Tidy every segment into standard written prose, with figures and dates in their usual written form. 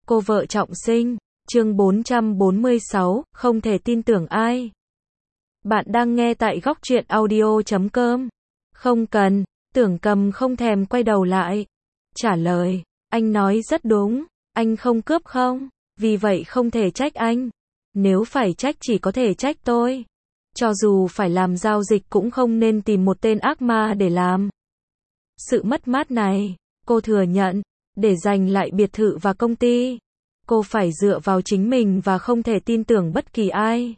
Cô vợ trọng sinh, chương 446, không thể tin tưởng ai. Bạn đang nghe tại góc truyện audio.com. Không cần, Tưởng Cầm không thèm quay đầu lại. Trả lời, anh nói rất đúng, anh không cướp không, vì vậy không thể trách anh. Nếu phải trách chỉ có thể trách tôi. Cho dù phải làm giao dịch cũng không nên tìm một tên ác ma để làm. Sự mất mát này, cô thừa nhận, để giành lại biệt thự và công ty. Cô phải dựa vào chính mình và không thể tin tưởng bất kỳ ai.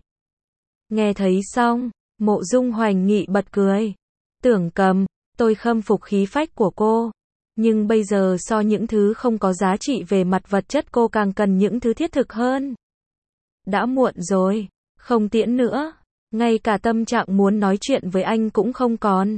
Nghe thấy xong, Mộ Dung Hoành Nghị bật cười. Tưởng Cầm, tôi khâm phục khí phách của cô. Nhưng bây giờ so những thứ không có giá trị về mặt vật chất cô càng cần những thứ thiết thực hơn. Đã muộn rồi, không tiễn nữa. Ngay cả tâm trạng muốn nói chuyện với anh cũng không còn.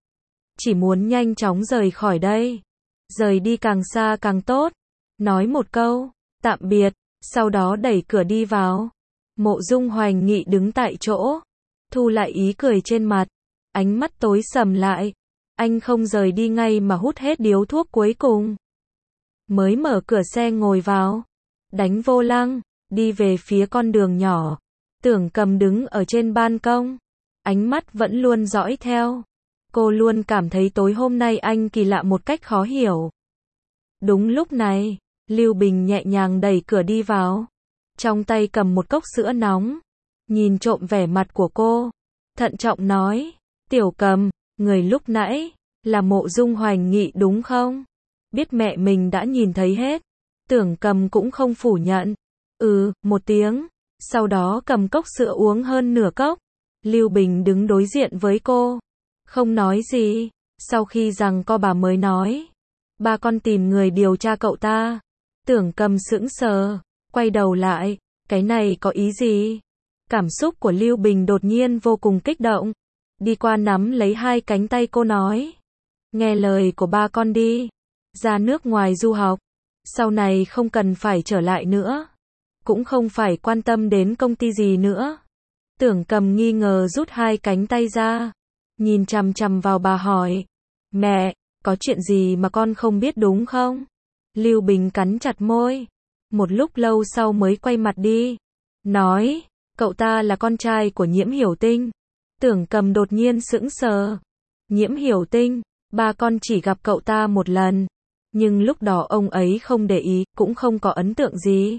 Chỉ muốn nhanh chóng rời khỏi đây. Rời đi càng xa càng tốt. Nói một câu, tạm biệt, sau đó đẩy cửa đi vào. Mộ Dung Hoành Nghị đứng tại chỗ, thu lại ý cười trên mặt, ánh mắt tối sầm lại. Anh không rời đi ngay mà hút hết điếu thuốc cuối cùng. Mới mở cửa xe ngồi vào, đánh vô lăng, đi về phía con đường nhỏ. Tưởng Cầm đứng ở trên ban công, ánh mắt vẫn luôn dõi theo. Cô luôn cảm thấy tối hôm nay anh kỳ lạ một cách khó hiểu. Đúng lúc này, Lưu Bình nhẹ nhàng đẩy cửa đi vào, trong tay cầm một cốc sữa nóng, nhìn trộm vẻ mặt của cô, thận trọng nói, Tiểu Cầm, người lúc nãy, là Mộ Dung Hoành Nghị đúng không? Biết mẹ mình đã nhìn thấy hết. Tưởng Cầm cũng không phủ nhận. Một tiếng, sau đó cầm cốc sữa uống hơn nửa cốc. Lưu Bình đứng đối diện với cô, không nói gì, sau khi giằng co bà mới nói, ba con tìm người điều tra cậu ta. Tưởng Cầm sững sờ, quay đầu lại, cái này có ý gì? Cảm xúc của Lưu Bình đột nhiên vô cùng kích động, đi qua nắm lấy hai cánh tay cô nói, nghe lời của ba con đi, ra nước ngoài du học, sau này không cần phải trở lại nữa, cũng không phải quan tâm đến công ty gì nữa. Tưởng Cầm nghi ngờ rút hai cánh tay ra, nhìn chằm chằm vào bà hỏi, mẹ, có chuyện gì mà con không biết đúng không? Lưu Bình cắn chặt môi, một lúc lâu sau mới quay mặt đi, nói, cậu ta là con trai của Nhiễm Hiểu Tinh. Tưởng Cầm đột nhiên sững sờ. Nhiễm Hiểu Tinh, ba con chỉ gặp cậu ta một lần, nhưng lúc đó ông ấy không để ý, cũng không có ấn tượng gì.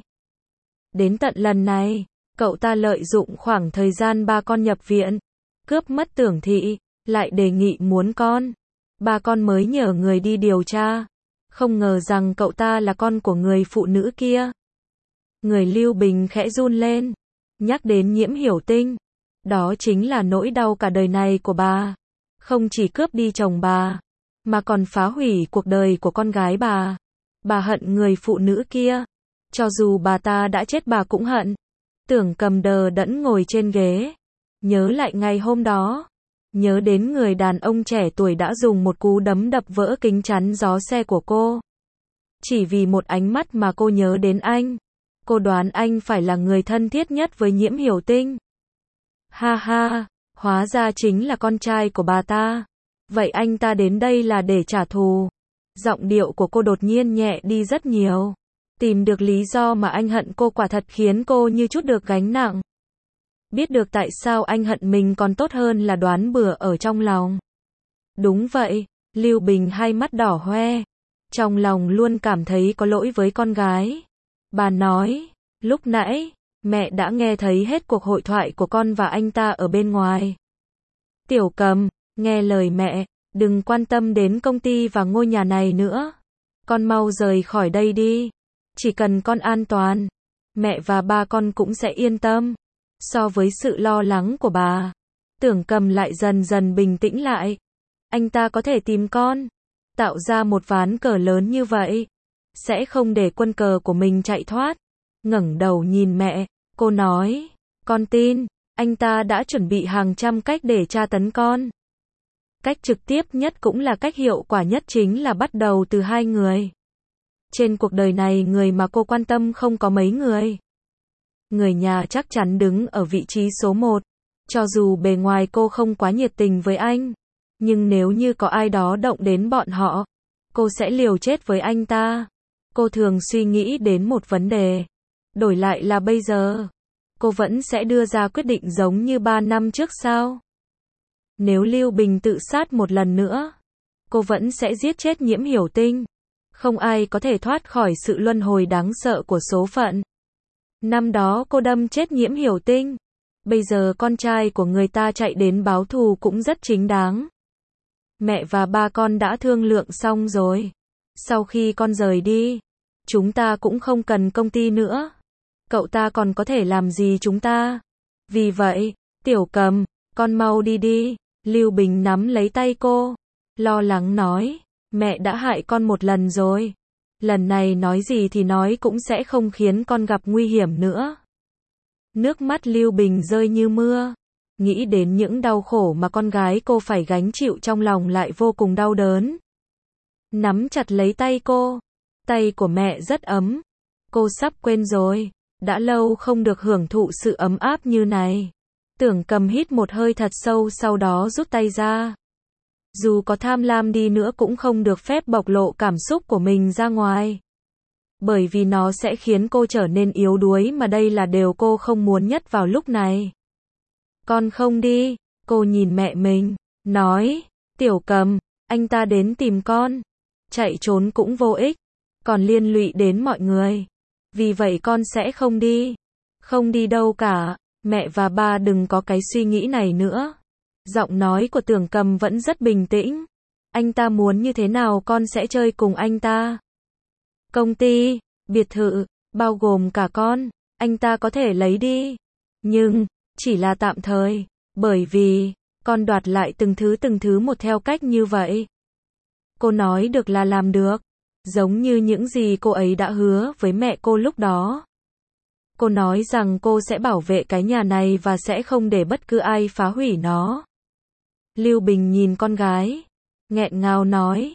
Đến tận lần này, cậu ta lợi dụng khoảng thời gian ba con nhập viện, cướp mất Tưởng Thị, lại đề nghị muốn con. Ba con mới nhờ người đi điều tra. Không ngờ rằng cậu ta là con của người phụ nữ kia. Người Lưu Bình khẽ run lên. Nhắc đến Nhiễm Hiểu Tinh, đó chính là nỗi đau cả đời này của bà. Không chỉ cướp đi chồng bà, mà còn phá hủy cuộc đời của con gái bà. Bà hận người phụ nữ kia. Cho dù bà ta đã chết bà cũng hận. Tưởng Cầm đờ đẫn ngồi trên ghế, nhớ lại ngày hôm đó. Nhớ đến người đàn ông trẻ tuổi đã dùng một cú đấm đập vỡ kính chắn gió xe của cô. Chỉ vì một ánh mắt mà cô nhớ đến anh. Cô đoán anh phải là người thân thiết nhất với Nhiễm Hiểu Tinh. Ha ha, hóa ra chính là con trai của bà ta. Vậy anh ta đến đây là để trả thù. Giọng điệu của cô đột nhiên nhẹ đi rất nhiều. Tìm được lý do mà anh hận cô quả thật khiến cô như chút được gánh nặng. Biết được tại sao anh hận mình còn tốt hơn là đoán bừa ở trong lòng. Đúng vậy, Lưu Bình hai mắt đỏ hoe. Trong lòng luôn cảm thấy có lỗi với con gái. Bà nói, lúc nãy, mẹ đã nghe thấy hết cuộc hội thoại của con và anh ta ở bên ngoài. Tiểu Cầm, nghe lời mẹ, đừng quan tâm đến công ty và ngôi nhà này nữa. Con mau rời khỏi đây đi. Chỉ cần con an toàn, mẹ và ba con cũng sẽ yên tâm. So với sự lo lắng của bà, Tưởng Cầm lại dần dần bình tĩnh lại. Anh ta có thể tìm con, tạo ra một ván cờ lớn như vậy, sẽ không để quân cờ của mình chạy thoát. Ngẩng đầu nhìn mẹ, cô nói, con tin, anh ta đã chuẩn bị hàng trăm cách để tra tấn con. Cách trực tiếp nhất cũng là cách hiệu quả nhất chính là bắt đầu từ hai người. Trên cuộc đời này người mà cô quan tâm không có mấy người. Người nhà chắc chắn đứng ở vị trí số 1. Cho dù bề ngoài cô không quá nhiệt tình với anh, nhưng nếu như có ai đó động đến bọn họ, cô sẽ liều chết với anh ta. Cô thường suy nghĩ đến một vấn đề. Đổi lại là bây giờ, cô vẫn sẽ đưa ra quyết định giống như 3 năm trước sao? Nếu Lưu Bình tự sát một lần nữa, cô vẫn sẽ giết chết Nhiễm Hiểu Tinh. Không ai có thể thoát khỏi sự luân hồi đáng sợ của số phận. Năm đó cô đâm chết Nhiễm Hiểu Tinh. Bây giờ con trai của người ta chạy đến báo thù cũng rất chính đáng. Mẹ và ba con đã thương lượng xong rồi. Sau khi con rời đi, chúng ta cũng không cần công ty nữa. Cậu ta còn có thể làm gì chúng ta? Vì vậy, Tiểu Cầm, con mau đi đi. Lưu Bình nắm lấy tay cô, lo lắng nói, mẹ đã hại con một lần rồi. Lần này nói gì thì nói cũng sẽ không khiến con gặp nguy hiểm nữa. Nước mắt Lưu Bình rơi như mưa. Nghĩ đến những đau khổ mà con gái cô phải gánh chịu trong lòng lại vô cùng đau đớn. Nắm chặt lấy tay cô. Tay của mẹ rất ấm. Cô sắp quên rồi. Đã lâu không được hưởng thụ sự ấm áp như này. Tưởng Cầm hít một hơi thật sâu sau đó rút tay ra. Dù có tham lam đi nữa cũng không được phép bộc lộ cảm xúc của mình ra ngoài. Bởi vì nó sẽ khiến cô trở nên yếu đuối mà đây là điều cô không muốn nhất vào lúc này. Con không đi, cô nhìn mẹ mình, nói, Tiểu Cầm, anh ta đến tìm con. Chạy trốn cũng vô ích, còn liên lụy đến mọi người. Vì vậy con sẽ không đi. Không đi đâu cả, mẹ và ba đừng có cái suy nghĩ này nữa. Giọng nói của Tưởng Cầm vẫn rất bình tĩnh. Anh ta muốn như thế nào con sẽ chơi cùng anh ta. Công ty, biệt thự, bao gồm cả con, anh ta có thể lấy đi. Nhưng, chỉ là tạm thời, bởi vì, con đoạt lại từng thứ một theo cách như vậy. Cô nói được là làm được, giống như những gì cô ấy đã hứa với mẹ cô lúc đó. Cô nói rằng cô sẽ bảo vệ cái nhà này và sẽ không để bất cứ ai phá hủy nó. Lưu Bình nhìn con gái, nghẹn ngào nói,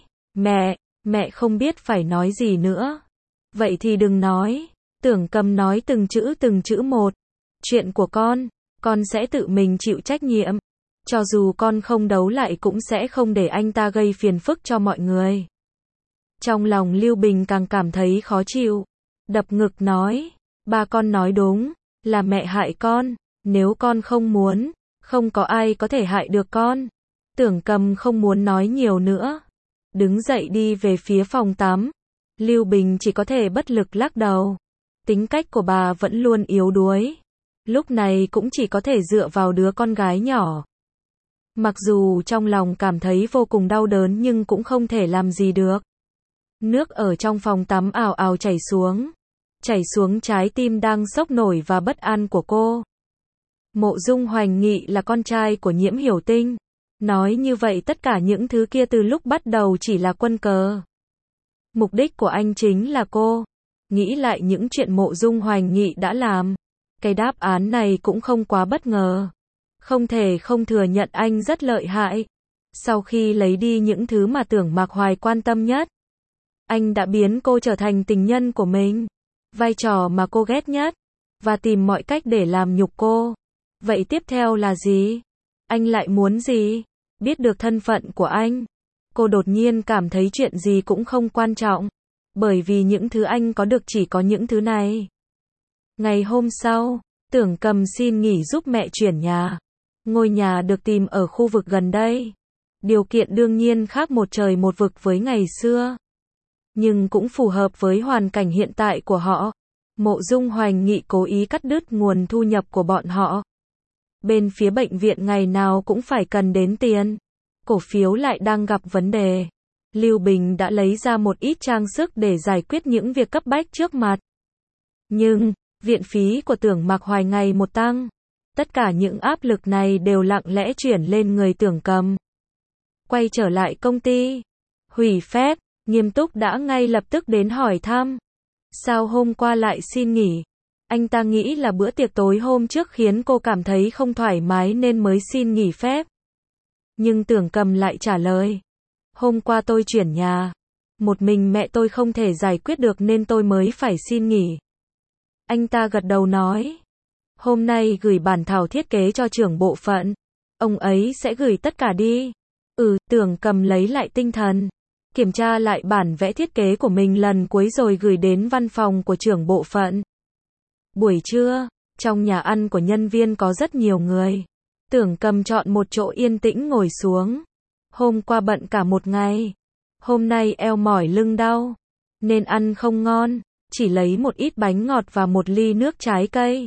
mẹ không biết phải nói gì nữa. Vậy thì đừng nói. Tưởng Cầm nói từng chữ một. Chuyện của con sẽ tự mình chịu trách nhiệm. Cho dù con không đấu lại cũng sẽ không để anh ta gây phiền phức cho mọi người. Trong lòng Lưu Bình càng cảm thấy khó chịu. Đập ngực nói, ba con nói đúng, là mẹ hại con. Nếu con không muốn, không có ai có thể hại được con. Tưởng Cầm không muốn nói nhiều nữa. Đứng dậy đi về phía phòng tắm. Lưu Bình chỉ có thể bất lực lắc đầu. Tính cách của bà vẫn luôn yếu đuối. Lúc này cũng chỉ có thể dựa vào đứa con gái nhỏ. Mặc dù trong lòng cảm thấy vô cùng đau đớn nhưng cũng không thể làm gì được. Nước ở trong phòng tắm ào ào chảy xuống. Chảy xuống trái tim đang sốc nổi và bất an của cô. Mộ Dung Hoành Nghị là con trai của Nhiễm Hiểu Tinh. Nói như vậy tất cả những thứ kia từ lúc bắt đầu chỉ là quân cờ. Mục đích của anh chính là cô. Nghĩ lại những chuyện Mộ Dung Hoành Nghị đã làm. Cái đáp án này cũng không quá bất ngờ. Không thể không thừa nhận anh rất lợi hại. Sau khi lấy đi những thứ mà Tưởng Mạc Hoài quan tâm nhất, anh đã biến cô trở thành tình nhân của mình. Vai trò mà cô ghét nhất. Và tìm mọi cách để làm nhục cô. Vậy tiếp theo là gì? Anh lại muốn gì? Biết được thân phận của anh. Cô đột nhiên cảm thấy chuyện gì cũng không quan trọng. Bởi vì những thứ anh có được chỉ có những thứ này. Ngày hôm sau, Tưởng Cầm xin nghỉ giúp mẹ chuyển nhà. Ngôi nhà được tìm ở khu vực gần đây. Điều kiện đương nhiên khác một trời một vực với ngày xưa. Nhưng cũng phù hợp với hoàn cảnh hiện tại của họ. Mộ Dung Hoành Nghị cố ý cắt đứt nguồn thu nhập của bọn họ. Bên phía bệnh viện ngày nào cũng phải cần đến tiền. Cổ phiếu lại đang gặp vấn đề. Lưu Bình đã lấy ra một ít trang sức để giải quyết những việc cấp bách trước mặt. Nhưng, viện phí của Tưởng Mạc Hoài ngày một tăng. Tất cả những áp lực này đều lặng lẽ chuyển lên người Tưởng Cầm. Quay trở lại công ty. Hủy phép, Nghiêm Túc đã ngay lập tức đến hỏi thăm. Sao hôm qua lại xin nghỉ? Anh ta nghĩ là bữa tiệc tối hôm trước khiến cô cảm thấy không thoải mái nên mới xin nghỉ phép. Nhưng Tưởng Cầm lại trả lời. Hôm qua tôi chuyển nhà. Một mình mẹ tôi không thể giải quyết được nên tôi mới phải xin nghỉ. Anh ta gật đầu nói. Hôm nay gửi bản thảo thiết kế cho trưởng bộ phận. Ông ấy sẽ gửi tất cả đi. Tưởng Cầm lấy lại tinh thần. kiểm tra lại bản vẽ thiết kế của mình lần cuối rồi gửi đến văn phòng của trưởng bộ phận. Buổi trưa, trong nhà ăn của nhân viên có rất nhiều người. Tưởng Cầm chọn một chỗ yên tĩnh ngồi xuống. Hôm qua bận cả một ngày. Hôm nay eo mỏi lưng đau, nên ăn không ngon, chỉ lấy một ít bánh ngọt và một ly nước trái cây.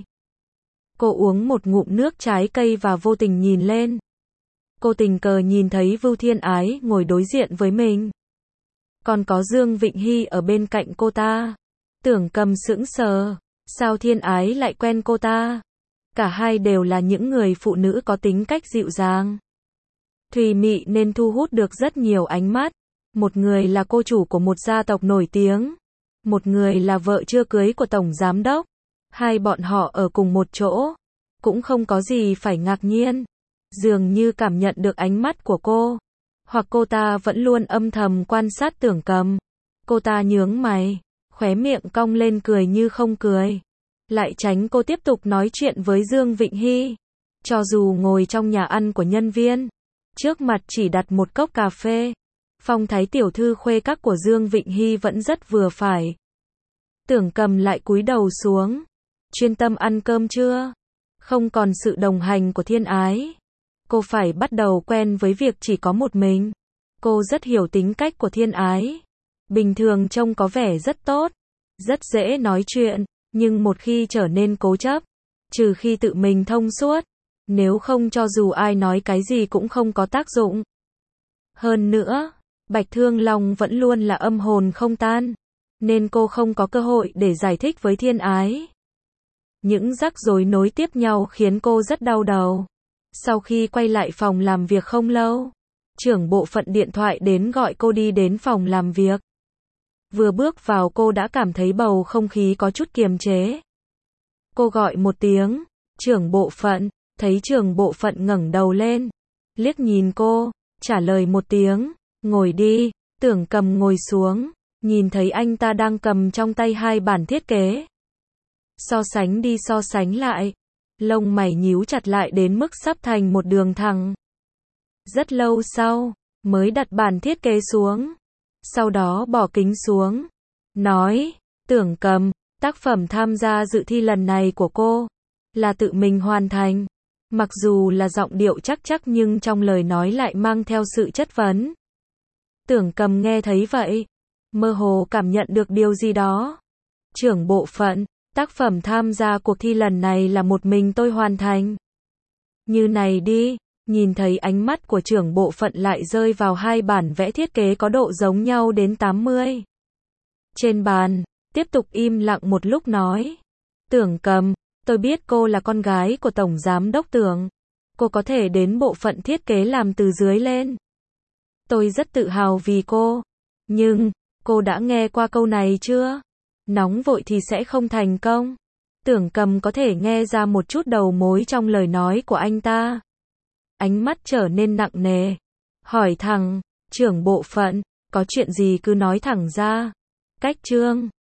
Cô uống một ngụm nước trái cây và vô tình nhìn lên. Cô tình cờ nhìn thấy Vưu Thiên Ái ngồi đối diện với mình. Còn có Dương Vịnh Hy ở bên cạnh cô ta. Tưởng Cầm sững sờ, sao Thiên Ái lại quen cô ta? Cả hai đều là những người phụ nữ có tính cách dịu dàng, thùy mị nên thu hút được rất nhiều ánh mắt. Một người là cô chủ của một gia tộc nổi tiếng, một người là vợ chưa cưới của tổng giám đốc. Hai bọn họ ở cùng một chỗ, cũng không có gì phải ngạc nhiên. Dường như cảm nhận được ánh mắt của cô, hoặc cô ta vẫn luôn âm thầm quan sát Tưởng Cầm. Cô ta nhướng mày, khóe miệng cong lên cười như không cười, lại tránh cô tiếp tục nói chuyện với Dương Vịnh Hy. Cho dù ngồi trong nhà ăn của nhân viên, trước mặt chỉ đặt một cốc cà phê, phong thái tiểu thư khuê các của Dương Vịnh Hy vẫn rất vừa phải. Tưởng Cầm lại cúi đầu xuống, chuyên tâm ăn cơm trưa, không còn sự đồng hành của Thiên Ái. Cô phải bắt đầu quen với việc chỉ có một mình. Cô rất hiểu tính cách của Thiên Ái. Bình thường trông có vẻ rất tốt, rất dễ nói chuyện, nhưng một khi trở nên cố chấp, trừ khi tự mình thông suốt, nếu không cho dù ai nói cái gì cũng không có tác dụng. Hơn nữa, Bạch Thương Long vẫn luôn là âm hồn không tan, nên cô không có cơ hội để giải thích với Thiên Ái. Những rắc rối nối tiếp nhau khiến cô rất đau đầu. Sau khi quay lại phòng làm việc không lâu, trưởng bộ phận điện thoại đến gọi cô đi đến phòng làm việc. Vừa bước vào cô đã cảm thấy bầu không khí có chút kiềm chế. Cô gọi một tiếng, trưởng bộ phận, thấy trưởng bộ phận ngẩng đầu lên, liếc nhìn cô, trả lời một tiếng, ngồi đi. Tưởng Cầm ngồi xuống, nhìn thấy anh ta đang cầm trong tay hai bản thiết kế. So sánh đi so sánh lại, lông mày nhíu chặt lại đến mức sắp thành một đường thẳng. Rất lâu sau, mới đặt bản thiết kế xuống, sau đó bỏ kính xuống, nói, Tưởng Cầm, tác phẩm tham gia dự thi lần này của cô, là tự mình hoàn thành. Mặc dù là giọng điệu chắc nhưng trong lời nói lại mang theo sự chất vấn. Tưởng Cầm nghe thấy vậy, mơ hồ cảm nhận được điều gì đó. Trưởng bộ phận, tác phẩm tham gia cuộc thi lần này là một mình tôi hoàn thành. Như này đi, nhìn thấy ánh mắt của trưởng bộ phận lại rơi vào hai bản vẽ thiết kế có độ giống nhau đến 80. Trên bàn, tiếp tục im lặng một lúc nói. Tưởng Cầm, tôi biết cô là con gái của Tổng Giám đốc Tưởng. Cô có thể đến bộ phận thiết kế làm từ dưới lên. Tôi rất tự hào vì cô. Nhưng, cô đã nghe qua câu này chưa? Nóng vội thì sẽ không thành công. Tưởng Cầm có thể nghe ra một chút đầu mối trong lời nói của anh ta. Ánh mắt trở nên nặng nề. Hỏi thẳng, trưởng bộ phận, có chuyện gì cứ nói thẳng ra. Cách Trương.